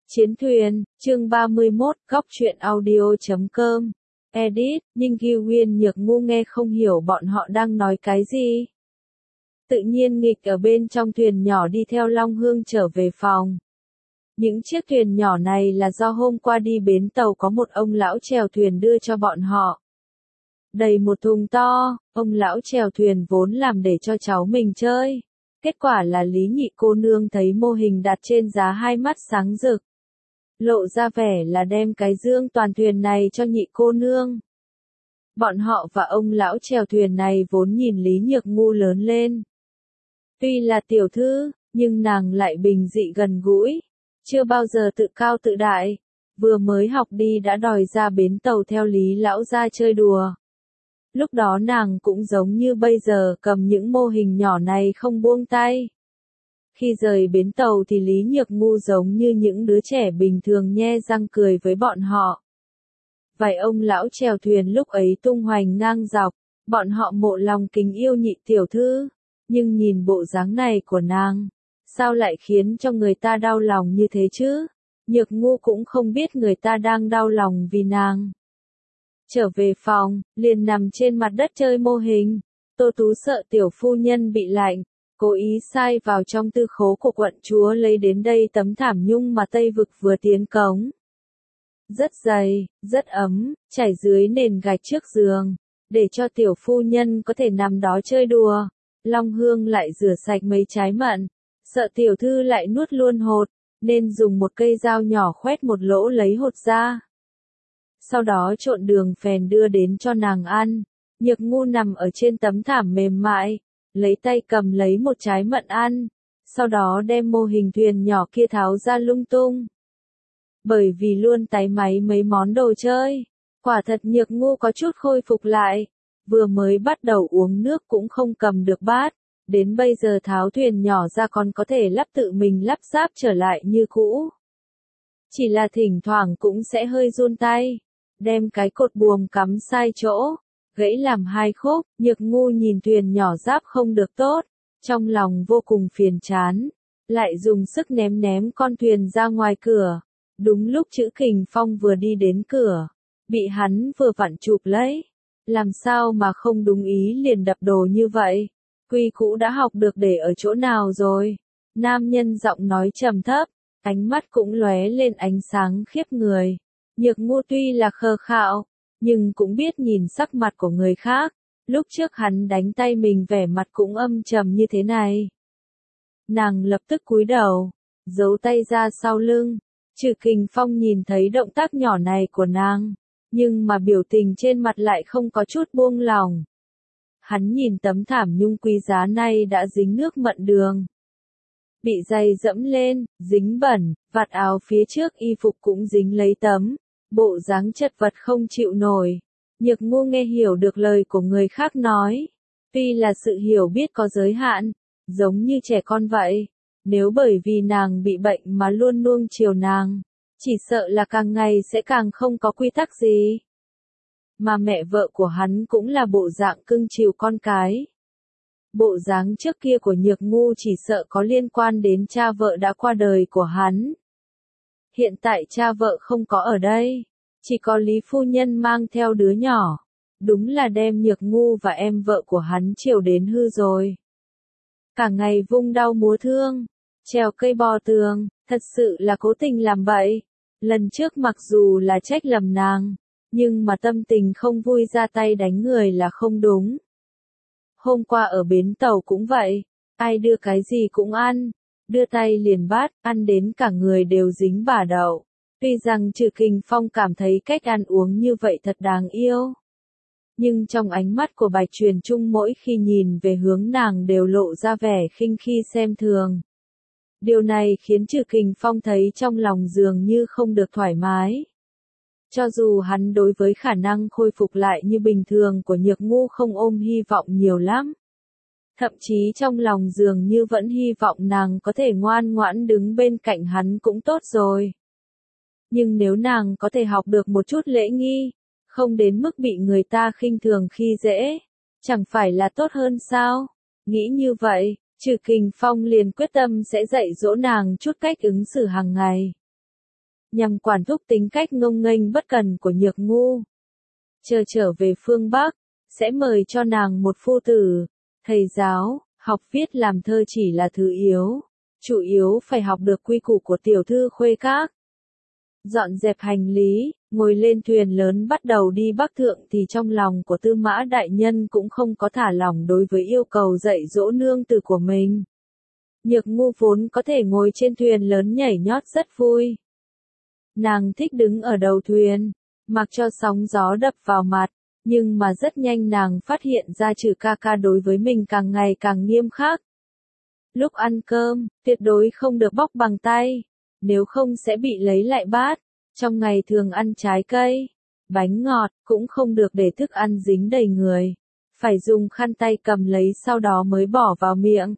Chiến thuyền, chương 31, góc truyện audio.com. Edit, nhưng Gil Nguyên Nhược ngu nghe không hiểu bọn họ đang nói cái gì. Tự nhiên nghịch ở bên trong thuyền nhỏ đi theo Long Hương trở về phòng. Những chiếc thuyền nhỏ này là do hôm qua đi bến tàu có một ông lão chèo thuyền đưa cho bọn họ. Đầy một thùng to, ông lão chèo thuyền vốn làm để cho cháu mình chơi. Kết quả là Lý Nhị cô nương thấy mô hình đặt trên giá hai mắt sáng rực. Lộ ra vẻ là đem cái dương toàn thuyền này cho nhị cô nương. Bọn họ và ông lão chèo thuyền này vốn nhìn Lý Nhược ngu lớn lên. Tuy là tiểu thư, nhưng nàng lại bình dị gần gũi, chưa bao giờ tự cao tự đại, vừa mới học đi đã đòi ra bến tàu theo Lý lão ra chơi đùa. Lúc đó nàng cũng giống như bây giờ cầm những mô hình nhỏ này không buông tay. Khi rời bến tàu thì Lý Nhược ngu giống như những đứa trẻ bình thường nhe răng cười với bọn họ. Vài ông lão chèo thuyền lúc ấy tung hoành ngang dọc, bọn họ mộ lòng kính yêu nhị tiểu thư, nhưng nhìn bộ dáng này của nàng, sao lại khiến cho người ta đau lòng như thế chứ? Nhược ngu cũng không biết người ta đang đau lòng vì nàng. Trở về phòng, liền nằm trên mặt đất chơi mô hình. Tô Tú sợ tiểu phu nhân bị lạnh, cố ý sai vào trong tư khố của quận chúa lấy đến đây tấm thảm nhung mà Tây Vực vừa tiến cống. Rất dày, rất ấm, trải dưới nền gạch trước giường, để cho tiểu phu nhân có thể nằm đó chơi đùa. Long Hương lại rửa sạch mấy trái mận, sợ tiểu thư lại nuốt luôn hột, nên dùng một cây dao nhỏ khoét một lỗ lấy hột ra. Sau đó trộn đường phèn đưa đến cho nàng ăn. Nhược ngu nằm ở trên tấm thảm mềm mại, lấy tay cầm lấy một trái mận ăn, sau đó đem mô hình thuyền nhỏ kia tháo ra lung tung. Bởi vì luôn táy máy mấy món đồ chơi, quả thật Nhược ngu có chút khôi phục lại, vừa mới bắt đầu uống nước cũng không cầm được bát, đến bây giờ tháo thuyền nhỏ ra còn có thể tự mình lắp ráp trở lại như cũ. Chỉ là thỉnh thoảng cũng sẽ hơi run tay, đem cái cột buồm cắm sai chỗ, gãy làm hai khúc. Nhược ngu nhìn thuyền nhỏ ráp không được tốt, trong lòng vô cùng phiền chán, lại dùng sức ném con thuyền ra ngoài cửa. Đúng lúc Trữ Kình Phong vừa đi đến cửa, bị hắn vừa vặn chụp lấy. Làm sao mà không đúng ý liền đập đồ như vậy? Quy cũ đã học được để ở chỗ nào rồi? Nam nhân giọng nói trầm thấp, ánh mắt cũng lóe lên ánh sáng khiếp người. Nhược ngu tuy là khờ khạo, nhưng cũng biết nhìn sắc mặt của người khác. Lúc trước hắn đánh tay mình vẻ mặt cũng âm trầm như thế này. Nàng lập tức cúi đầu, giấu tay ra sau lưng. Trừ Kình Phong nhìn thấy động tác nhỏ này của nàng, nhưng mà biểu tình trên mặt lại không có chút buông lòng. Hắn nhìn tấm thảm nhung quý giá này đã dính nước mận đường. Bị giày dẫm lên, dính bẩn, vạt áo phía trước y phục cũng dính lấy tấm. Bộ dáng chật vật không chịu nổi. Nhược ngu nghe hiểu được lời của người khác nói. Tuy là sự hiểu biết có giới hạn, giống như trẻ con vậy. Nếu bởi vì nàng bị bệnh mà luôn nuông chiều nàng, chỉ sợ là càng ngày sẽ càng không có quy tắc gì. Mà mẹ vợ của hắn cũng là bộ dạng cưng chiều con cái. Bộ dáng trước kia của Nhược ngu chỉ sợ có liên quan đến cha vợ đã qua đời của hắn. Hiện tại cha vợ không có ở đây, chỉ có Lý phu nhân mang theo đứa nhỏ. Đúng là đem Nhược ngu và em vợ của hắn chiều đến hư rồi. Cả ngày vung đau múa thương, trèo cây bò tường, thật sự là cố tình làm bậy. Lần trước mặc dù là trách lầm nàng, nhưng mà tâm tình không vui ra tay đánh người là không đúng. Hôm qua ở bến tàu cũng vậy, ai đưa cái gì cũng ăn. Đưa tay liền bát, ăn đến cả người đều dính bả đậu. Tuy rằng Trừ Kình Phong cảm thấy cách ăn uống như vậy thật đáng yêu. Nhưng trong ánh mắt của Bạch Truyền Trung mỗi khi nhìn về hướng nàng đều lộ ra vẻ khinh khi xem thường. Điều này khiến Trừ Kình Phong thấy trong lòng dường như không được thoải mái. Cho dù hắn đối với khả năng khôi phục lại như bình thường của Nhược ngu không ôm hy vọng nhiều lắm. Thậm chí trong lòng dường như vẫn hy vọng nàng có thể ngoan ngoãn đứng bên cạnh hắn cũng tốt rồi. Nhưng nếu nàng có thể học được một chút lễ nghi, không đến mức bị người ta khinh thường khi dễ, chẳng phải là tốt hơn sao? Nghĩ như vậy, Trừ Kình Phong liền quyết tâm sẽ dạy dỗ nàng chút cách ứng xử hàng ngày. nhằm quản thúc tính cách ngông nghênh bất cần của Nhược Ngu. Chờ trở về phương Bắc, sẽ mời cho nàng một phu tử, thầy giáo, học viết làm thơ chỉ là thứ yếu, chủ yếu phải học được quy củ của tiểu thư khuê các. Dọn dẹp hành lý, ngồi lên thuyền lớn bắt đầu đi Bắc Thượng thì trong lòng của Tư Mã đại nhân cũng không có thả lỏng đối với yêu cầu dạy dỗ nương tử của mình. Nhược Ngu vốn có thể ngồi trên thuyền lớn nhảy nhót rất vui. Nàng thích đứng ở đầu thuyền, mặc cho sóng gió đập vào mặt, nhưng mà rất nhanh nàng phát hiện ra trừ ca ca đối với mình càng ngày càng nghiêm khắc. Lúc ăn cơm, tuyệt đối không được bóc bằng tay, nếu không sẽ bị lấy lại bát. Trong ngày thường ăn trái cây, bánh ngọt, cũng không được để thức ăn dính đầy người. Phải dùng khăn tay cầm lấy sau đó mới bỏ vào miệng.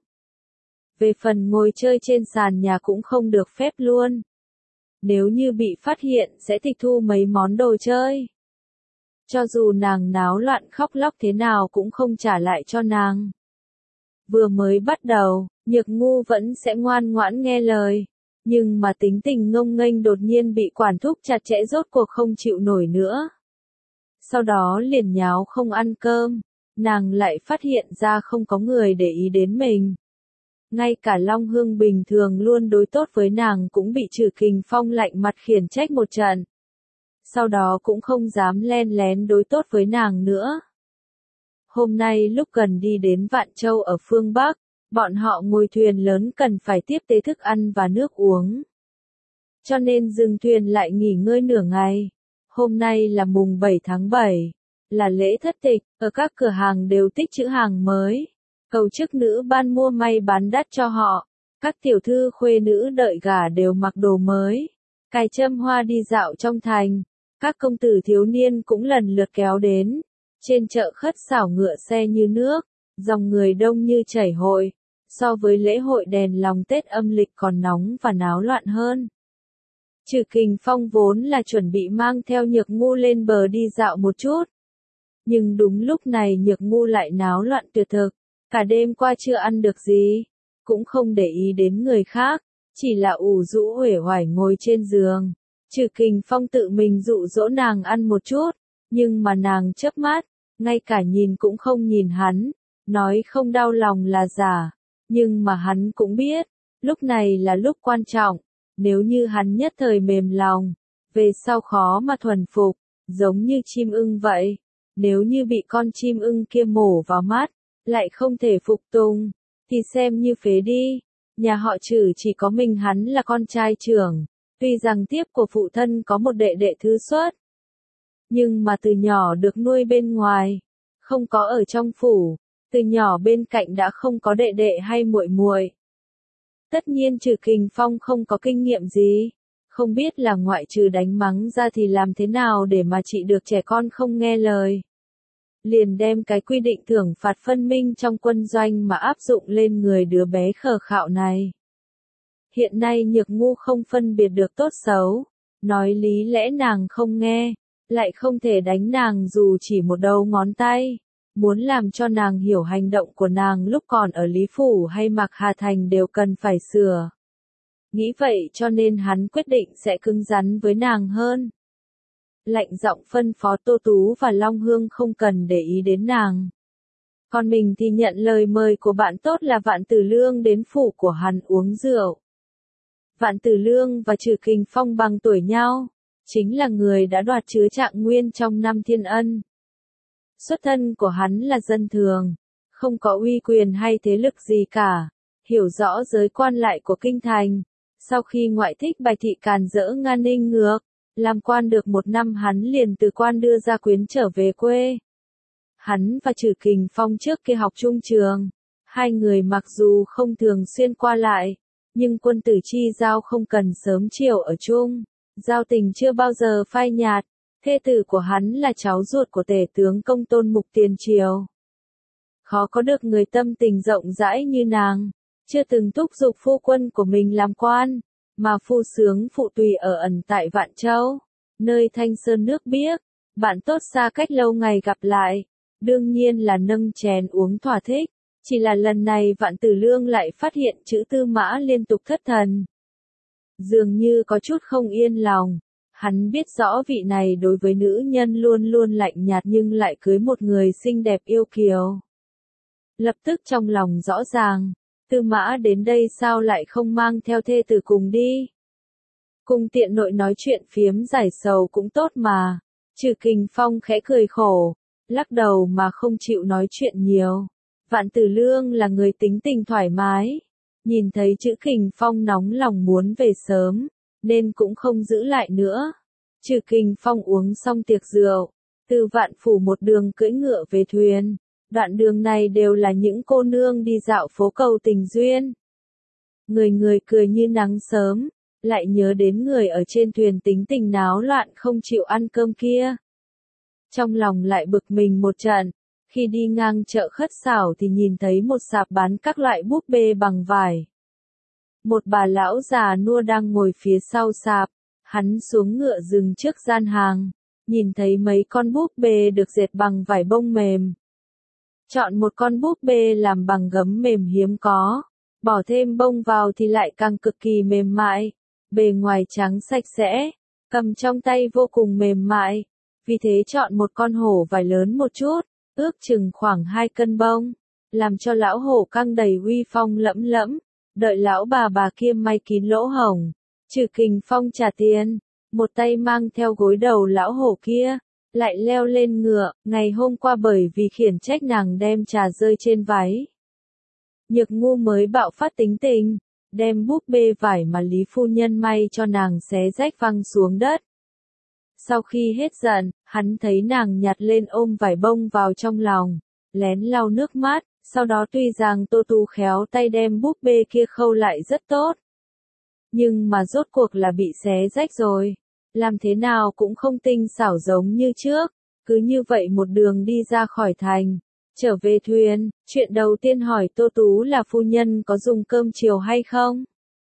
Về phần ngồi chơi trên sàn nhà cũng không được phép luôn. Nếu như bị phát hiện sẽ tịch thu mấy món đồ chơi. Cho dù nàng náo loạn khóc lóc thế nào cũng không trả lại cho nàng. Vừa mới bắt đầu, Nhược Ngu vẫn sẽ ngoan ngoãn nghe lời. Nhưng mà tính tình ngông nghênh đột nhiên bị quản thúc chặt chẽ rốt cuộc không chịu nổi nữa. Sau đó liền nháo không ăn cơm, nàng lại phát hiện ra không có người để ý đến mình. Ngay cả Long Hương bình thường luôn đối tốt với nàng cũng bị Trừ Kình Phong lạnh mặt khiển trách một trận. Sau đó cũng không dám len lén đối tốt với nàng nữa. Hôm nay lúc gần đi đến Vạn Châu ở phương Bắc, bọn họ ngồi thuyền lớn cần phải tiếp tế thức ăn và nước uống. Cho nên dừng thuyền lại nghỉ ngơi nửa ngày. Hôm nay là mùng 7 tháng 7, là lễ thất tịch, ở các cửa hàng đều tích trữ hàng mới. Cầu chức nữ ban mua may bán đắt cho họ. Các tiểu thư khuê nữ đợi gả đều mặc đồ mới. Cài châm hoa đi dạo trong thành. Các công tử thiếu niên cũng lần lượt kéo đến. Trên chợ khất xảo ngựa xe như nước, dòng người đông như chảy hội. So với lễ hội đèn lồng Tết âm lịch còn nóng và náo loạn hơn. Trừ Kình Phong vốn là chuẩn bị mang theo Nhược Ngu lên bờ đi dạo một chút. Nhưng đúng lúc này Nhược Ngu lại náo loạn tuyệt thực. Cả đêm qua chưa ăn được gì, cũng không để ý đến người khác, chỉ là ủ rũ uể oải ngồi trên giường. Trừ Kình Phong tự mình dụ dỗ nàng ăn một chút, nhưng mà nàng chớp mắt, ngay cả nhìn cũng không nhìn hắn, nói không đau lòng là giả. Nhưng mà hắn cũng biết, lúc này là lúc quan trọng, nếu như hắn nhất thời mềm lòng, về sau khó mà thuần phục, giống như chim ưng vậy. Nếu như bị con chim ưng kia mổ vào mắt, lại không thể phục tùng, thì xem như phế đi. Nhà họ Trừ chỉ có mình hắn là con trai trưởng, tuy rằng tiếp của phụ thân có một đệ đệ thứ xuất. Nhưng mà từ nhỏ được nuôi bên ngoài, không có ở trong phủ. Từ nhỏ bên cạnh đã không có đệ đệ hay muội muội. Tất nhiên Trừ Kình Phong không có kinh nghiệm gì, không biết là ngoại trừ đánh mắng ra thì làm thế nào để mà trị được trẻ con không nghe lời. Liền đem cái quy định thưởng phạt phân minh trong quân doanh mà áp dụng lên người đứa bé khờ khạo này. Hiện nay Nhược Ngu không phân biệt được tốt xấu, nói lý lẽ nàng không nghe, lại không thể đánh nàng dù chỉ một đầu ngón tay. Muốn làm cho nàng hiểu hành động của nàng lúc còn ở Lý Phủ hay Mạc Hà Thành đều cần phải sửa. Nghĩ vậy cho nên hắn quyết định sẽ cứng rắn với nàng hơn. Lạnh giọng phân phó Tô Tú và Long Hương không cần để ý đến nàng. Còn mình thì nhận lời mời của bạn tốt là Vạn Tử Lương đến phủ của hắn uống rượu. Vạn Tử Lương và Trừ Kình Phong bằng tuổi nhau, chính là người đã đoạt chứa Trạng Nguyên trong năm Thiên Ân. Xuất thân của hắn là dân thường, không có uy quyền hay thế lực gì cả, hiểu rõ giới quan lại của kinh thành. Sau khi ngoại thích Bạch Thị càn rỡ Nga Ninh ngược, làm quan được một năm hắn liền từ quan đưa ra quyến trở về quê. Hắn và Trừ Kình Phong trước kia học chung trường, hai người mặc dù không thường xuyên qua lại, nhưng quân tử chi giao không cần sớm chiều ở chung, giao tình chưa bao giờ phai nhạt. Thê tử của hắn là cháu ruột của tể tướng Công Tôn Mục tiền triều. Khó có được người tâm tình rộng rãi như nàng, chưa từng thúc giục phu quân của mình làm quan, mà phu sướng phụ tùy ở ẩn tại Vạn Châu, nơi thanh sơn nước biếc, bạn tốt xa cách lâu ngày gặp lại, đương nhiên là nâng chén uống thỏa thích, chỉ là lần này Vạn Tử Lương lại phát hiện chữ Tư Mã liên tục thất thần. dường như có chút không yên lòng. Hắn biết rõ vị này đối với nữ nhân luôn luôn lạnh nhạt nhưng lại cưới một người xinh đẹp yêu kiều. Lập tức trong lòng rõ ràng, Tư Mã đến đây sao lại không mang theo thê tử cùng đi. Cùng tiện nội nói chuyện phiếm giải sầu cũng tốt mà. Trừ Kình Phong khẽ cười khổ, lắc đầu mà không chịu nói chuyện nhiều. Vạn Tử Lương là người tính tình thoải mái. Nhìn thấy Trừ Kình Phong nóng lòng muốn về sớm, nên cũng không giữ lại nữa. Trừ Kình Phong uống xong tiệc rượu, từ Vạn Phủ một đường cưỡi ngựa về thuyền. Đoạn đường này đều là những cô nương đi dạo phố cầu tình duyên. Người người cười như nắng sớm, lại nhớ đến người ở trên thuyền tính tình náo loạn không chịu ăn cơm kia. Trong lòng lại bực mình một trận, khi đi ngang chợ Khất Xảo thì nhìn thấy một sạp bán các loại búp bê bằng vải. Một bà lão già nua đang ngồi phía sau sạp, hắn xuống ngựa dừng trước gian hàng, nhìn thấy mấy con búp bê được dệt bằng vải bông mềm. Chọn một con búp bê làm bằng gấm mềm hiếm có, bỏ thêm bông vào thì lại càng cực kỳ mềm mại, bề ngoài trắng sạch sẽ, cầm trong tay vô cùng mềm mại, vì thế chọn một con hổ vải lớn một chút, ước chừng khoảng 2 cân bông, làm cho lão hổ căng đầy uy phong lẫm lẫm, đợi lão bà kia may kín lỗ hổng, Trừ Kình Phong trả tiền, một tay mang theo gối đầu lão hổ kia. Lại leo lên ngựa, ngày hôm qua bởi vì khiển trách nàng đem trà rơi trên váy. Nhược Ngu mới bạo phát tính tình, đem búp bê vải mà Lý phu nhân may cho nàng xé rách văng xuống đất. Sau khi hết giận, hắn thấy nàng nhặt lên ôm vải bông vào trong lòng, lén lau nước mắt, sau đó tuy rằng Tô Tú khéo tay đem búp bê kia khâu lại rất tốt. Nhưng mà rốt cuộc là bị xé rách rồi. Làm thế nào cũng không tinh xảo giống như trước, cứ như vậy một đường đi ra khỏi thành, trở về thuyền, chuyện đầu tiên hỏi Tô Tú là phu nhân có dùng cơm chiều hay không?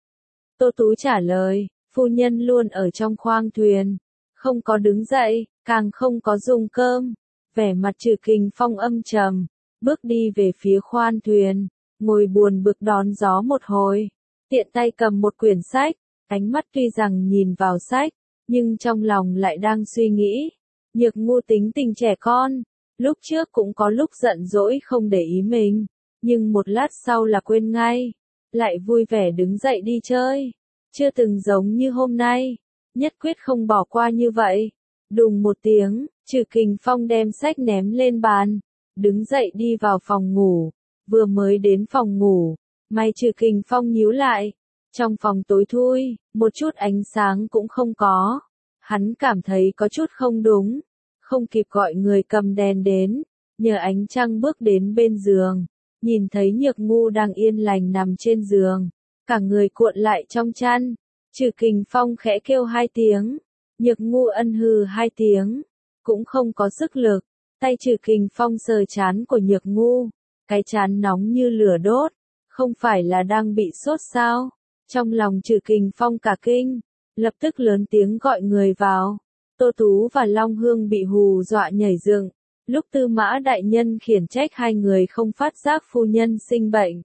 Tô Tú trả lời, phu nhân luôn ở trong khoang thuyền, không có đứng dậy, càng không có dùng cơm. Vẻ mặt Trừ Kình Phong âm trầm, bước đi về phía khoang thuyền, ngồi buồn bực đón gió một hồi, tiện tay cầm một quyển sách, ánh mắt tuy rằng nhìn vào sách, nhưng trong lòng lại đang suy nghĩ. Nhược Ngu tính tình trẻ con, lúc trước cũng có lúc giận dỗi không để ý mình, nhưng một lát sau là quên ngay, lại vui vẻ đứng dậy đi chơi, chưa từng giống như hôm nay, nhất quyết không bỏ qua như vậy. Đùng một tiếng, Trừ Kình Phong đem sách ném lên bàn, đứng dậy đi vào phòng ngủ, vừa mới đến phòng ngủ, mày Trừ Kình Phong nhíu lại. Trong phòng tối thui, một chút ánh sáng cũng không có. Hắn cảm thấy có chút không đúng, không kịp gọi người cầm đèn đến, nhờ ánh trăng bước đến bên giường, nhìn thấy Nhược Ngu đang yên lành nằm trên giường, cả người cuộn lại trong chăn. Trừ Kình Phong khẽ kêu 2 tiếng, Nhược Ngu ân hừ 2 tiếng, cũng không có sức lực, tay Trừ Kình Phong sờ trán của Nhược Ngu, cái trán nóng như lửa đốt, không phải là đang bị sốt sao? Trong lòng Trừ Kình Phong cả kinh, lập tức lớn tiếng gọi người vào. Tô Tú và Long Hương bị hù dọa nhảy dựng, lúc Tư Mã đại nhân khiển trách 2 người không phát giác phu nhân sinh bệnh.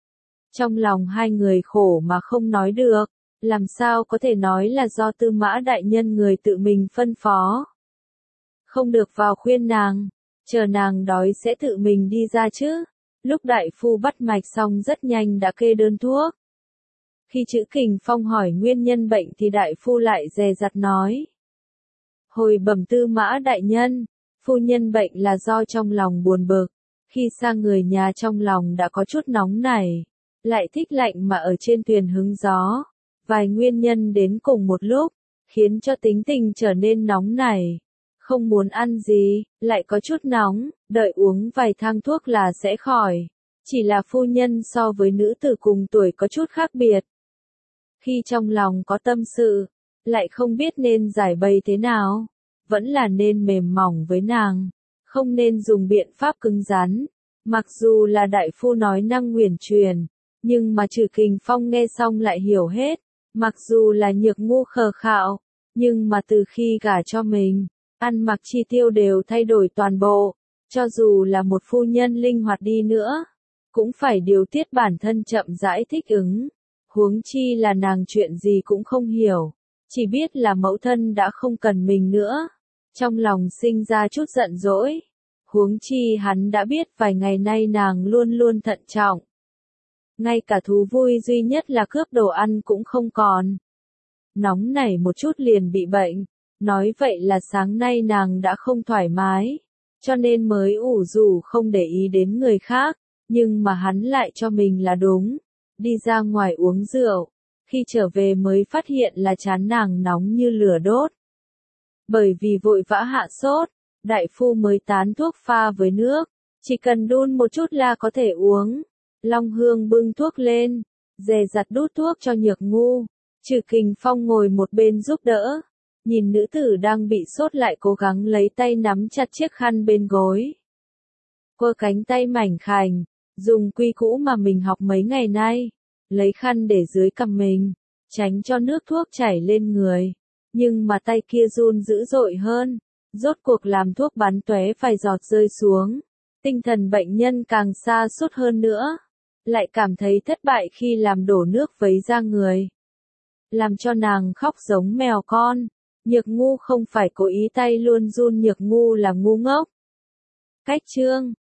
Trong lòng 2 người khổ mà không nói được, làm sao có thể nói là do Tư Mã đại nhân người tự mình phân phó. Không được vào khuyên nàng, chờ nàng đói sẽ tự mình đi ra chứ. Lúc đại phu bắt mạch xong rất nhanh đã kê đơn thuốc. Khi Trừ Kình Phong hỏi nguyên nhân bệnh thì đại phu lại dè dặt nói. Hồi bẩm Tư Mã đại nhân, phu nhân bệnh là do trong lòng buồn bực, khi xa người nhà trong lòng đã có chút nóng nảy, lại thích lạnh mà ở trên thuyền hứng gió, vài nguyên nhân đến cùng một lúc, khiến cho tính tình trở nên nóng nảy, không muốn ăn gì, lại có chút nóng, đợi uống vài thang thuốc là sẽ khỏi, chỉ là phu nhân so với nữ tử cùng tuổi có chút khác biệt. Khi trong lòng có tâm sự, lại không biết nên giải bày thế nào, vẫn là nên mềm mỏng với nàng, không nên dùng biện pháp cứng rắn. Mặc dù là đại phu nói năng uyển chuyển, nhưng mà Trừ Kình Phong nghe xong lại hiểu hết, mặc dù là Nhược Ngu khờ khạo, nhưng mà từ khi gả cho mình, ăn mặc chi tiêu đều thay đổi toàn bộ, cho dù là một phu nhân linh hoạt đi nữa, cũng phải điều tiết bản thân chậm rãi thích ứng. Huống chi là nàng chuyện gì cũng không hiểu, chỉ biết là mẫu thân đã không cần mình nữa. Trong lòng sinh ra chút giận dỗi. Huống chi hắn đã biết vài ngày nay nàng luôn luôn thận trọng. Ngay cả thú vui duy nhất là cướp đồ ăn cũng không còn. Nóng nảy một chút liền bị bệnh. Nói vậy là sáng nay nàng đã không thoải mái, cho nên mới ủ rũ không để ý đến người khác, nhưng mà hắn lại cho mình là đúng. Đi ra ngoài uống rượu, khi trở về mới phát hiện là trán nàng nóng như lửa đốt. Bởi vì vội vã hạ sốt, đại phu mới tán thuốc pha với nước, chỉ cần đun một chút là có thể uống. Long Hương bưng thuốc lên, dè dặt đút thuốc cho Nhược Ngu. Trừ Kình Phong ngồi một bên giúp đỡ, nhìn nữ tử đang bị sốt lại cố gắng lấy tay nắm chặt chiếc khăn bên gối. Quơ cánh tay mảnh khảnh, dùng quy cũ mà mình học mấy ngày nay, lấy khăn để dưới cằm mình, tránh cho nước thuốc chảy lên người. Nhưng mà tay kia run dữ dội hơn, rốt cuộc làm thuốc bắn tóe vài giọt rơi xuống. Tinh thần bệnh nhân càng sa sút hơn nữa, lại cảm thấy thất bại khi làm đổ nước vấy ra người, làm cho nàng khóc giống mèo con. Nhược Ngu không phải cố ý, tay luôn run, Nhược Ngu là ngu ngốc. Cách chương